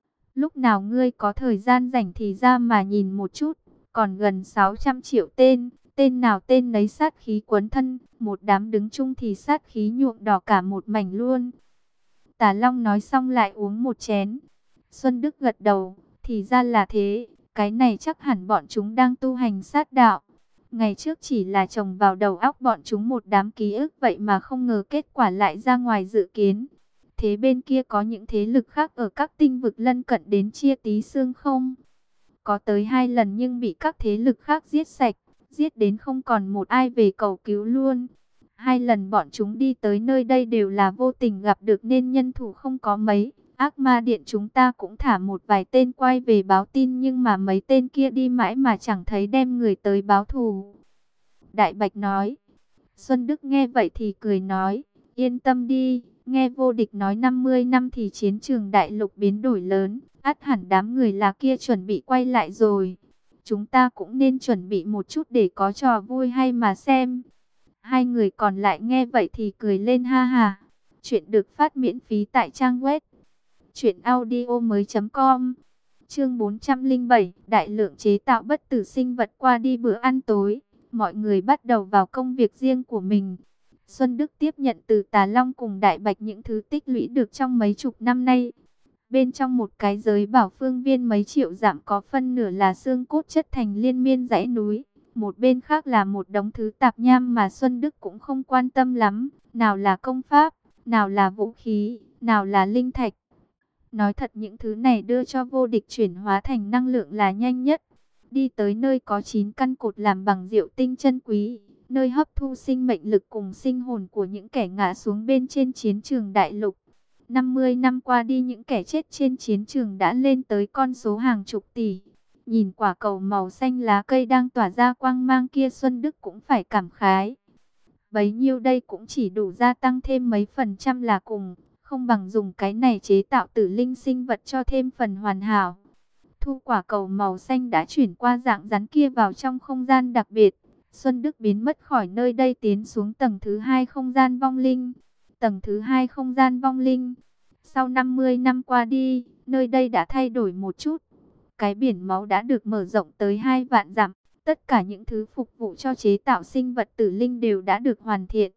Lúc nào ngươi có thời gian rảnh thì ra mà nhìn một chút. Còn gần sáu trăm triệu tên, tên nào tên nấy sát khí quấn thân. Một đám đứng chung thì sát khí nhuộm đỏ cả một mảnh luôn. Tà Long nói xong lại uống một chén. Xuân Đức gật đầu, thì ra là thế. Cái này chắc hẳn bọn chúng đang tu hành sát đạo. Ngày trước chỉ là trồng vào đầu óc bọn chúng một đám ký ức, vậy mà không ngờ kết quả lại ra ngoài dự kiến. Thế bên kia có những thế lực khác ở các tinh vực lân cận đến chia tí xương không? Có tới hai lần nhưng bị các thế lực khác giết sạch, giết đến không còn một ai về cầu cứu luôn. Hai lần bọn chúng đi tới nơi đây đều là vô tình gặp được nên nhân thủ không có mấy. Ác ma điện chúng ta cũng thả một vài tên quay về báo tin, nhưng mà mấy tên kia đi mãi mà chẳng thấy đem người tới báo thù. Đại Bạch nói. Xuân Đức nghe vậy thì cười nói, yên tâm đi, nghe vô địch nói năm mươi năm thì chiến trường đại lục biến đổi lớn, ắt hẳn đám người là kia chuẩn bị quay lại rồi. Chúng ta cũng nên chuẩn bị một chút để có trò vui hay mà xem. Hai người còn lại nghe vậy thì cười lên ha ha. Chuyện được phát miễn phí tại trang web truyện audio mới chấm com. Chương bốn trăm lẻ bảy, đại lượng chế tạo bất tử sinh vật. Qua đi bữa ăn tối, mọi người bắt đầu vào công việc riêng của mình. Xuân Đức tiếp nhận từ Tà Long cùng Đại Bạch những thứ tích lũy được trong mấy chục năm nay. Bên trong một cái giới bảo phương viên mấy triệu dặm có phân nửa là xương cốt chất thành liên miên dãy núi. Một bên khác là một đống thứ tạp nham mà Xuân Đức cũng không quan tâm lắm. Nào là công pháp, nào là vũ khí, nào là linh thạch. Nói thật những thứ này đưa cho vô địch chuyển hóa thành năng lượng là nhanh nhất. Đi tới nơi có chín căn cột làm bằng rượu tinh chân quý, nơi hấp thu sinh mệnh lực cùng sinh hồn của những kẻ ngã xuống bên trên chiến trường đại lục. năm mươi năm qua đi, những kẻ chết trên chiến trường đã lên tới con số hàng chục tỷ. Nhìn quả cầu màu xanh lá cây đang tỏa ra quang mang kia, Xuân Đức cũng phải cảm khái. Bấy nhiêu đây cũng chỉ đủ gia tăng thêm mấy phần trăm là cùng, không bằng dùng cái này chế tạo tử linh sinh vật cho thêm phần hoàn hảo. Thu quả cầu màu xanh đã chuyển qua dạng rắn kia vào trong không gian đặc biệt. Xuân Đức biến mất khỏi nơi đây tiến xuống tầng thứ hai không gian vong linh. Tầng thứ hai không gian vong linh. Sau năm mươi năm qua đi, nơi đây đã thay đổi một chút. Cái biển máu đã được mở rộng tới hai vạn dặm. Tất cả những thứ phục vụ cho chế tạo sinh vật tử linh đều đã được hoàn thiện.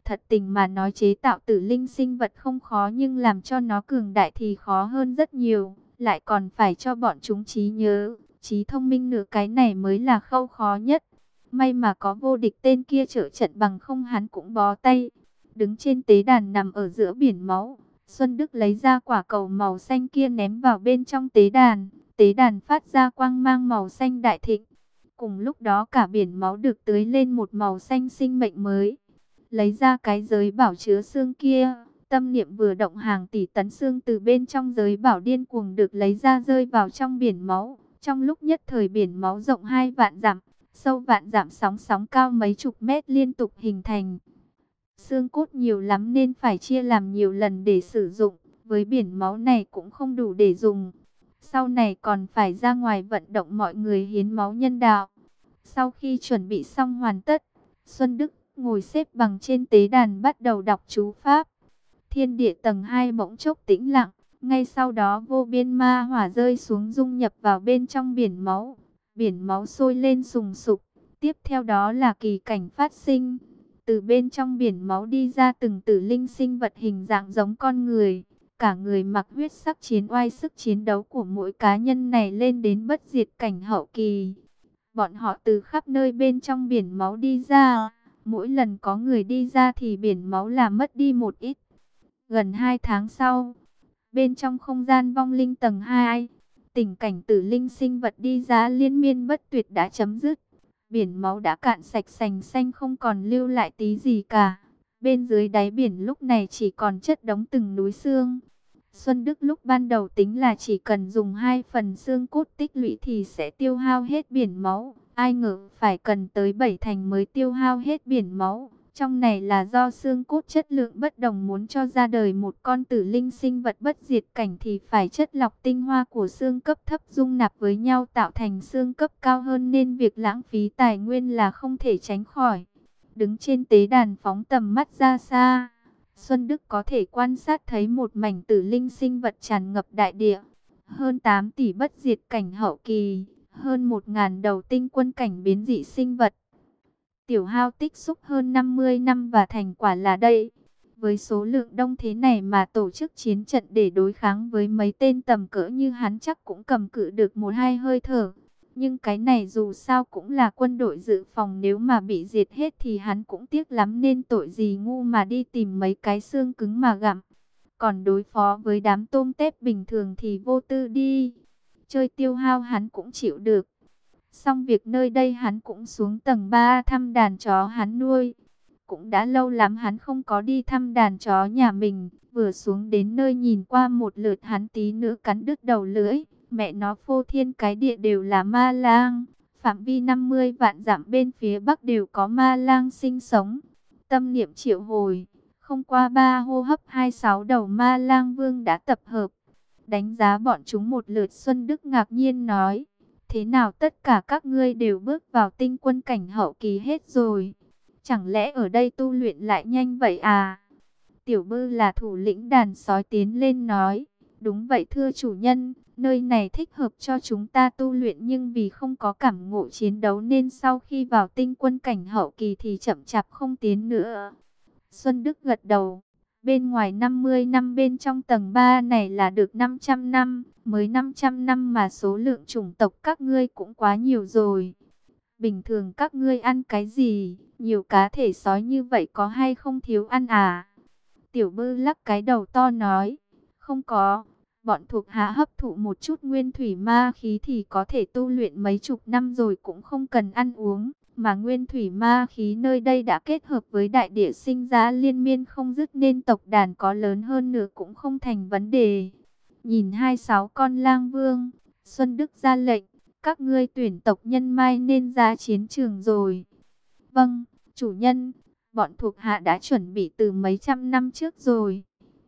thật tình mà nói chế tạo tử linh sinh vật không khó, nhưng làm cho nó cường đại thì khó hơn rất nhiều. Lại còn phải cho bọn chúng trí nhớ, trí thông minh nữa, cái này mới là khâu khó nhất. May mà có vô địch tên kia trợ trận, bằng không hắn cũng bó tay. Đứng trên tế đàn nằm ở giữa biển máu, Xuân Đức lấy ra quả cầu màu xanh kia ném vào bên trong tế đàn. Tế đàn phát ra quang mang màu xanh đại thịnh. Cùng lúc đó cả biển máu được tưới lên một màu xanh sinh mệnh mới. Lấy ra cái giới bảo chứa xương kia, tâm niệm vừa động, hàng tỷ tấn xương từ bên trong giới bảo điên cuồng được lấy ra rơi vào trong biển máu. Trong lúc nhất thời biển máu rộng hai vạn dặm, sâu vạn dặm, sóng sóng cao mấy chục mét liên tục hình thành. Xương cốt nhiều lắm nên phải chia làm nhiều lần để sử dụng, với biển máu này cũng không đủ để dùng. Sau này còn phải ra ngoài vận động mọi người hiến máu nhân đạo. Sau khi chuẩn bị xong hoàn tất, Xuân Đức ngồi xếp bằng trên tế đàn bắt đầu đọc chú pháp. Thiên địa tầng hai bỗng chốc tĩnh lặng, ngay sau đó vô biên ma hỏa rơi xuống dung nhập vào bên trong biển máu. Biển máu sôi lên sùng sục, tiếp theo đó là kỳ cảnh phát sinh. Từ bên trong biển máu đi ra từng tử linh sinh vật hình dạng giống con người. Cả người mặc huyết sắc chiến oai, sức chiến đấu của mỗi cá nhân này lên đến bất diệt cảnh hậu kỳ. Bọn họ từ khắp nơi bên trong biển máu đi ra. Mỗi lần có người đi ra thì biển máu là mất đi một ít. Gần hai tháng sau, bên trong không gian vong linh tầng hai, tình cảnh tử linh sinh vật đi ra liên miên bất tuyệt đã chấm dứt. Biển máu đã cạn sạch sành xanh, không còn lưu lại tí gì cả. Bên dưới đáy biển lúc này chỉ còn chất đống từng núi xương. Xuân Đức lúc ban đầu tính là chỉ cần dùng hai phần xương cốt tích lũy thì sẽ tiêu hao hết biển máu. Ai ngờ phải cần tới bảy thành mới tiêu hao hết biển máu. Trong này là do xương cốt chất lượng bất đồng, muốn cho ra đời một con tử linh sinh vật bất diệt cảnh thì phải chất lọc tinh hoa của xương cấp thấp dung nạp với nhau tạo thành xương cấp cao hơn, nên việc lãng phí tài nguyên là không thể tránh khỏi. Đứng trên tế đàn phóng tầm mắt ra xa, Xuân Đức có thể quan sát thấy một mảnh tử linh sinh vật tràn ngập đại địa. Hơn tám tỷ bất diệt cảnh hậu kỳ, hơn một ngàn đầu tinh quân cảnh biến dị sinh vật. Tiểu hao tích xúc hơn năm mươi năm và thành quả là đây. Với số lượng đông thế này mà tổ chức chiến trận để đối kháng với mấy tên tầm cỡ như hắn chắc cũng cầm cự được một hai hơi thở. Nhưng cái này dù sao cũng là quân đội dự phòng, nếu mà bị diệt hết thì hắn cũng tiếc lắm, nên tội gì ngu mà đi tìm mấy cái xương cứng mà gặm. Còn đối phó với đám tôm tép bình thường thì vô tư đi. Chơi tiêu hao hắn cũng chịu được. Xong việc nơi đây hắn cũng xuống tầng ba thăm đàn chó hắn nuôi. Cũng đã lâu lắm hắn không có đi thăm đàn chó nhà mình. Vừa xuống đến nơi nhìn qua một lượt hắn tí nữa cắn đứt đầu lưỡi. Mẹ nó, phô thiên cái địa đều là ma lang. Phạm vi năm mươi vạn dặm bên phía bắc đều có ma lang sinh sống. Tâm niệm triệu hồi. Không qua ba hô hấp, hai sáu đầu ma lang vương đã tập hợp. Đánh giá bọn chúng một lượt, Xuân Đức ngạc nhiên nói. Thế nào tất cả các ngươi đều bước vào tinh quân cảnh hậu kỳ hết rồi? Chẳng lẽ ở đây tu luyện lại nhanh vậy à? Tiểu Bư là thủ lĩnh đàn sói tiến lên nói. Đúng vậy thưa chủ nhân, nơi này thích hợp cho chúng ta tu luyện, nhưng vì không có cảm ngộ chiến đấu nên sau khi vào tinh quân cảnh hậu kỳ thì chậm chạp không tiến nữa. Xuân Đức gật đầu. Bên ngoài năm mươi năm, bên trong tầng ba này là được năm trăm năm. Mới năm trăm năm mà số lượng chủng tộc các ngươi cũng quá nhiều rồi. Bình thường các ngươi ăn cái gì? Nhiều cá thể sói như vậy có hay không thiếu ăn à? Tiểu Bư lắc cái đầu to nói. Không có. Bọn thuộc hạ hấp thụ một chút nguyên thủy ma khí thì có thể tu luyện mấy chục năm rồi, cũng không cần ăn uống. Mà nguyên thủy ma khí nơi đây đã kết hợp với đại địa sinh ra liên miên không dứt, nên tộc đàn có lớn hơn nữa cũng không thành vấn đề. Nhìn hai sáu con lang vương, Xuân Đức ra lệnh, các ngươi tuyển tộc nhân mai nên ra chiến trường rồi. Vâng, chủ nhân, bọn thuộc hạ đã chuẩn bị từ mấy trăm năm trước rồi.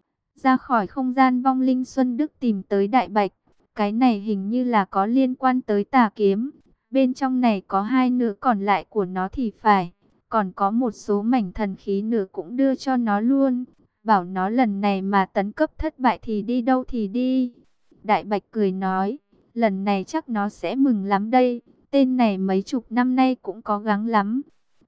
Ra khỏi không gian vong linh, Xuân Đức tìm tới đại bạch. Cái này hình như là có liên quan tới tà kiếm. Bên trong này có hai nửa còn lại của nó thì phải. Còn có một số mảnh thần khí nửa cũng đưa cho nó luôn. Bảo nó lần này mà tấn cấp thất bại thì đi đâu thì đi. Đại bạch cười nói, lần này chắc nó sẽ mừng lắm đây. Tên này mấy chục năm nay cũng có gắng lắm.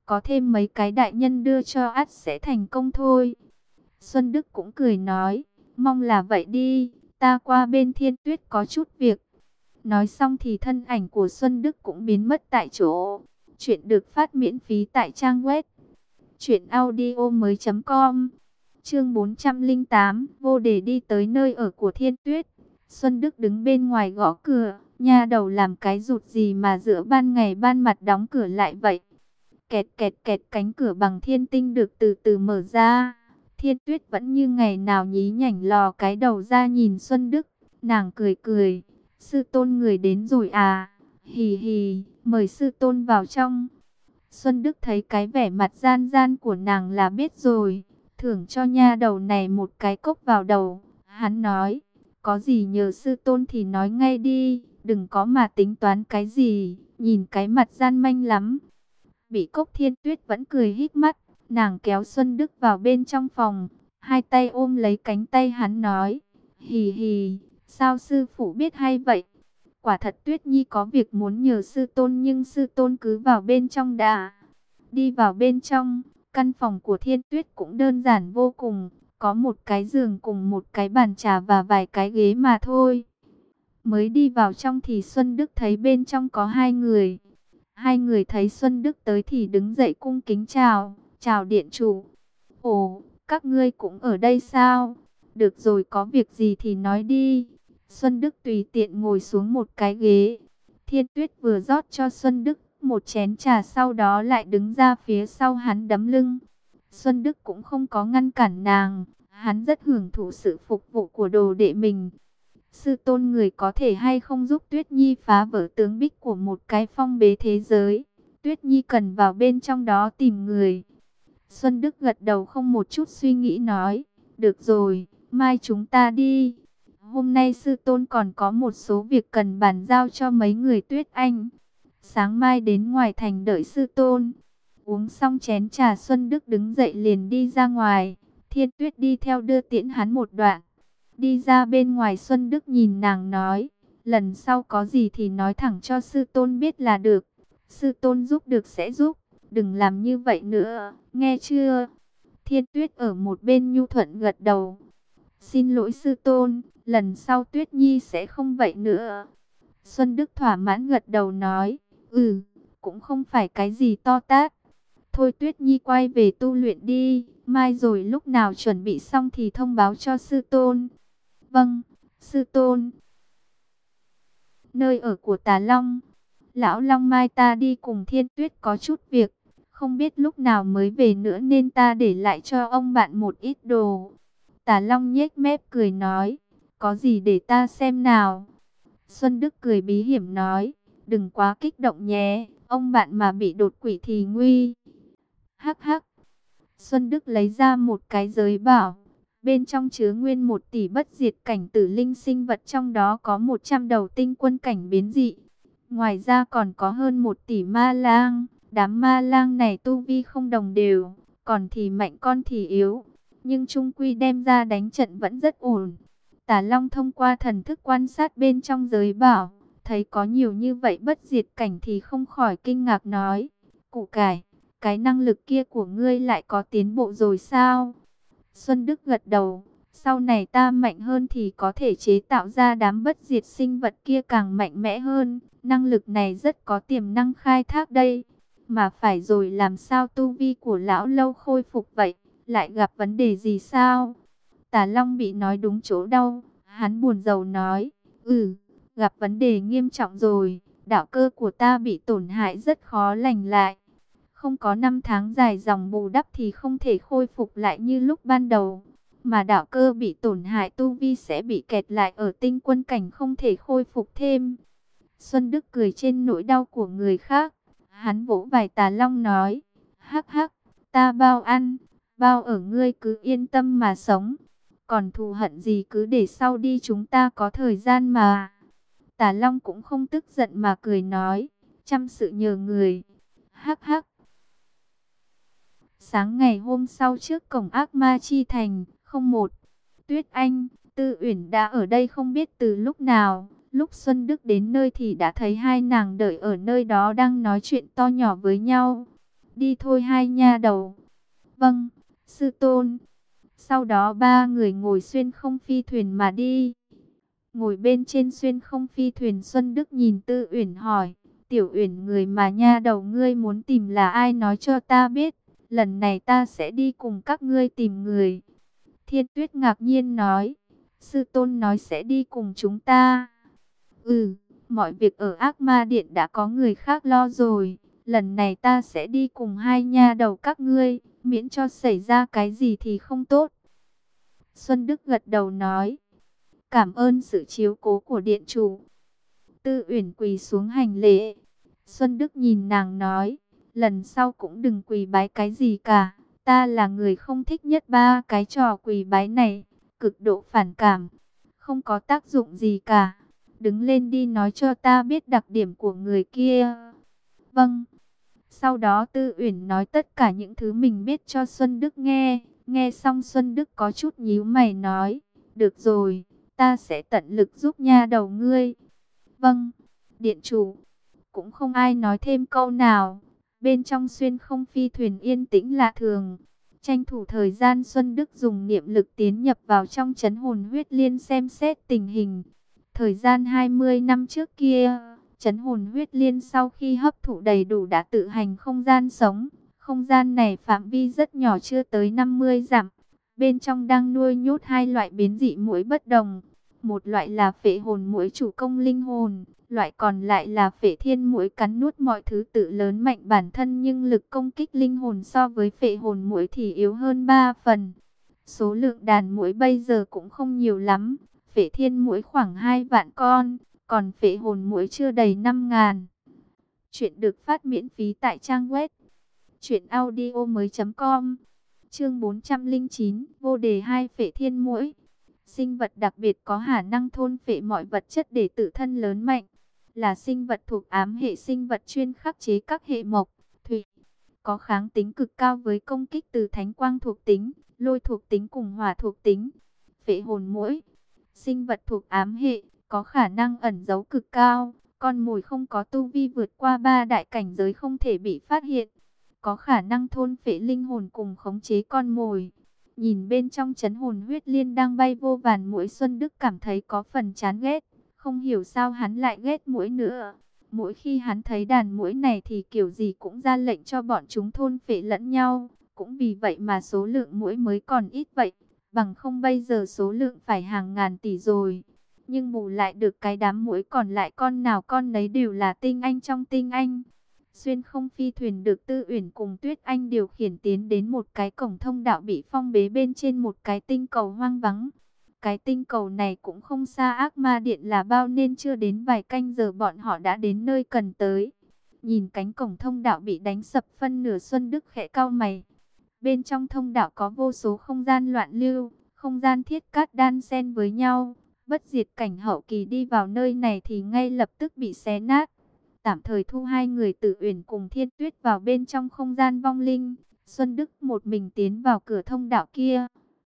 có thêm mấy cái đại nhân đưa cho ắt sẽ thành công thôi. Xuân Đức cũng cười nói, mong là vậy đi, ta qua bên Thiên Tuyết có chút việc. Nói xong thì thân ảnh của Xuân Đức cũng biến mất tại chỗ. Chuyện được phát miễn phí tại trang web truyện audio mới chấm com. Chương bốn trăm lẻ tám, vô đề đi tới nơi ở của Thiên Tuyết. Xuân Đức đứng bên ngoài gõ cửa, nha đầu làm cái rụt gì mà giữa ban ngày ban mặt đóng cửa lại vậy. Kẹt kẹt kẹt, cánh cửa bằng thiên tinh được từ từ mở ra. Thiên Tuyết vẫn như ngày nào nhí nhảnh lò cái đầu ra nhìn Xuân Đức. Nàng cười cười, sư tôn người đến rồi à, hì hì, mời sư tôn vào trong. Xuân Đức thấy cái vẻ mặt gian gian của nàng là biết rồi, thưởng cho nha đầu này một cái cốc vào đầu. Hắn nói, có gì nhờ sư tôn thì nói ngay đi, đừng có mà tính toán cái gì, nhìn cái mặt gian manh lắm. Bị cốc Thiên Tuyết vẫn cười híp mắt, nàng kéo Xuân Đức vào bên trong phòng, hai tay ôm lấy cánh tay hắn nói, hì hì, sao sư phụ biết hay vậy? Quả thật Tuyết Nhi có việc muốn nhờ sư tôn, nhưng sư tôn cứ vào bên trong đã. Đi vào bên trong, căn phòng của Thiên Tuyết cũng đơn giản vô cùng, có một cái giường cùng một cái bàn trà và vài cái ghế mà thôi. Mới đi vào trong thì Xuân Đức thấy bên trong có hai người. Hai người thấy Xuân Đức tới thì đứng dậy cung kính chào, chào điện chủ. Ồ, các ngươi cũng ở đây sao? Được rồi, có việc gì thì nói đi. Xuân Đức tùy tiện ngồi xuống một cái ghế. Thiên Tuyết vừa rót cho Xuân Đức một chén trà, sau đó lại đứng ra phía sau hắn đấm lưng. Xuân Đức cũng không có ngăn cản nàng, hắn rất hưởng thụ sự phục vụ của đồ đệ mình. Sư tôn người có thể hay không giúp Tuyết Nhi phá vỡ tướng bích của một cái phong bế thế giới. Tuyết Nhi cần vào bên trong đó tìm người. Xuân Đức gật đầu không một chút suy nghĩ nói, được rồi, mai chúng ta đi. Hôm nay sư tôn còn có một số việc cần bàn giao cho mấy người Tuyết Anh. Sáng mai đến ngoài thành đợi sư tôn. Uống xong chén trà, Xuân Đức đứng dậy liền đi ra ngoài. Thiên Tuyết đi theo đưa tiễn hắn một đoạn. Đi ra bên ngoài, Xuân Đức nhìn nàng nói, lần sau có gì thì nói thẳng cho sư tôn biết là được. Sư tôn giúp được sẽ giúp, đừng làm như vậy nữa, nghe chưa? Thiên Tuyết ở một bên nhu thuận gật đầu. Xin lỗi sư tôn, lần sau Tuyết Nhi sẽ không vậy nữa. Xuân Đức thỏa mãn gật đầu nói, ừ, cũng không phải cái gì to tát. Thôi Tuyết Nhi quay về tu luyện đi, mai rồi lúc nào chuẩn bị xong thì thông báo cho sư tôn. Vâng, sư tôn. Nơi ở của Tà Long. Lão Long, mai ta đi cùng Thiên Tuyết có chút việc, không biết lúc nào mới về nữa nên ta để lại cho ông bạn một ít đồ. Tà Long nhếch mép cười nói, có gì để ta xem nào. Xuân Đức cười bí hiểm nói, đừng quá kích động nhé, ông bạn mà bị đột quỵ thì nguy. Hắc hắc. Xuân Đức lấy ra một cái giới bảo, bên trong chứa nguyên một tỷ bất diệt cảnh tử linh sinh vật, trong đó có một trăm đầu tinh quân cảnh biến dị. Ngoài ra còn có hơn một tỷ ma lang, đám ma lang này tu vi không đồng đều, còn thì mạnh con thì yếu, nhưng chung quy đem ra đánh trận vẫn rất ổn. Tà Long thông qua thần thức quan sát bên trong giới bảo, thấy có nhiều như vậy bất diệt cảnh thì không khỏi kinh ngạc nói, củ cải, cái năng lực kia của ngươi lại có tiến bộ rồi sao? Xuân Đức gật đầu, sau này ta mạnh hơn thì có thể chế tạo ra đám bất diệt sinh vật kia càng mạnh mẽ hơn. Năng lực này rất có tiềm năng khai thác đây. Mà phải rồi, làm sao tu vi của lão lâu khôi phục vậy? Lại gặp vấn đề gì sao? Tà Long bị nói đúng chỗ đau, hắn buồn rầu nói, ừ, gặp vấn đề nghiêm trọng rồi, đạo cơ của ta bị tổn hại rất khó lành lại. Không có năm tháng dài dòng bù đắp thì không thể khôi phục lại như lúc ban đầu. Mà đạo cơ bị tổn hại, tu vi sẽ bị kẹt lại ở tinh quân cảnh, không thể khôi phục thêm. Xuân Đức cười trên nỗi đau của người khác. Hắn vỗ vai Tà Long nói, hắc hắc, ta bao ăn, bao ở, ngươi cứ yên tâm mà sống. Còn thù hận gì cứ để sau đi, chúng ta có thời gian mà. Tà Long cũng không tức giận mà cười nói, chăm sự nhờ người. Hắc hắc. Sáng ngày hôm sau, trước cổng Ác Ma Chi Thành, không một, Tuyết Anh, Tư Uyển đã ở đây không biết từ lúc nào. Lúc Xuân Đức đến nơi thì đã thấy hai nàng đợi ở nơi đó đang nói chuyện to nhỏ với nhau. Đi thôi hai nha đầu. Vâng, sư tôn. Sau đó ba người ngồi xuyên không phi thuyền mà đi. Ngồi bên trên xuyên không phi thuyền, Xuân Đức nhìn Tư Uyển hỏi, Tiểu Uyển, người mà nha đầu ngươi muốn tìm là ai, nói cho ta biết, lần này ta sẽ đi cùng các ngươi tìm người. Thiên Tuyết ngạc nhiên nói, sư tôn nói sẽ đi cùng chúng ta. Ừ, mọi việc ở Ác Ma Điện đã có người khác lo rồi, lần này ta sẽ đi cùng hai nha đầu các ngươi, miễn cho xảy ra cái gì thì không tốt. Xuân Đức gật đầu nói, cảm ơn sự chiếu cố của điện chủ. Tư Uyển quỳ xuống hành lễ. Xuân Đức nhìn nàng nói, lần sau cũng đừng quỳ bái cái gì cả. Ta là người không thích nhất ba cái trò quỳ bái này, cực độ phản cảm, không có tác dụng gì cả. Đứng lên đi, nói cho ta biết đặc điểm của người kia. Vâng. Sau đó Tư Uyển nói tất cả những thứ mình biết cho Xuân Đức nghe. Nghe xong Xuân Đức có chút nhíu mày nói, được rồi, ta sẽ tận lực giúp nha đầu ngươi. Vâng, điện chủ. Cũng không ai nói thêm câu nào. Bên trong xuyên không phi thuyền yên tĩnh lạ thường. Tranh thủ thời gian, Xuân Đức dùng niệm lực tiến nhập vào trong trấn hồn huyết liên xem xét tình hình. Thời gian hai mươi năm trước kia, trấn hồn huyết liên sau khi hấp thụ đầy đủ đã tự hành không gian sống. Không gian này phạm vi rất nhỏ, chưa tới năm mươi dặm. Bên trong đang nuôi nhốt hai loại biến dị muỗi bất đồng. Một loại là phệ hồn muỗi chủ công linh hồn, loại còn lại là phệ thiên muỗi cắn nuốt mọi thứ, tự lớn mạnh bản thân nhưng lực công kích linh hồn so với phệ hồn muỗi thì yếu hơn ba phần. Số lượng đàn muỗi bây giờ cũng không nhiều lắm, phệ thiên muỗi khoảng hai vạn con, còn phệ hồn muỗi chưa đầy năm ngàn. Chuyện được phát miễn phí tại trang web truyện audio mới chấm com. Chương bốn trăm linh chín, vô đề hai phệ thiên muỗi. Sinh vật đặc biệt có khả năng thôn phệ mọi vật chất để tự thân lớn mạnh. Là sinh vật thuộc ám hệ, sinh vật chuyên khắc chế các hệ mộc, thủy. Có kháng tính cực cao với công kích từ thánh quang thuộc tính, lôi thuộc tính cùng hỏa thuộc tính. Phệ hồn muỗi, sinh vật thuộc ám hệ, có khả năng ẩn giấu cực cao. Con mồi không có tu vi vượt qua ba đại cảnh giới không thể bị phát hiện. Có khả năng thôn phệ linh hồn cùng khống chế con mồi. Nhìn bên trong trấn hồn huyết liên đang bay vô vàn muỗi, Xuân Đức cảm thấy có phần chán ghét. Không hiểu sao hắn lại ghét muỗi nữa. Mỗi khi hắn thấy đàn muỗi này thì kiểu gì cũng ra lệnh cho bọn chúng thôn phệ lẫn nhau. Cũng vì vậy mà số lượng muỗi mới còn ít vậy. Bằng không bây giờ số lượng phải hàng ngàn tỷ rồi. Nhưng bù lại được cái đám muỗi còn lại, con nào con nấy đều là tinh anh trong tinh anh. Xuyên không phi thuyền được Tư Uyển cùng Tuyết Anh điều khiển tiến đến một cái cổng thông đạo bị phong bế bên trên một cái tinh cầu hoang vắng. Cái tinh cầu này cũng không xa Ác Ma Điện là bao, nên chưa đến vài canh giờ bọn họ đã đến nơi cần tới. Nhìn cánh cổng thông đạo bị đánh sập phân nửa, Xuân Đức khẽ cau mày. Bên trong thông đạo có vô số không gian loạn lưu, không gian thiết cát đan xen với nhau. Bất diệt cảnh hậu kỳ đi vào nơi này thì ngay lập tức bị xé nát. Tạm thời thu hai người Tử Uyển cùng Thiên Tuyết vào bên trong không gian vong linh. Xuân Đức một mình tiến vào cửa thông đạo kia.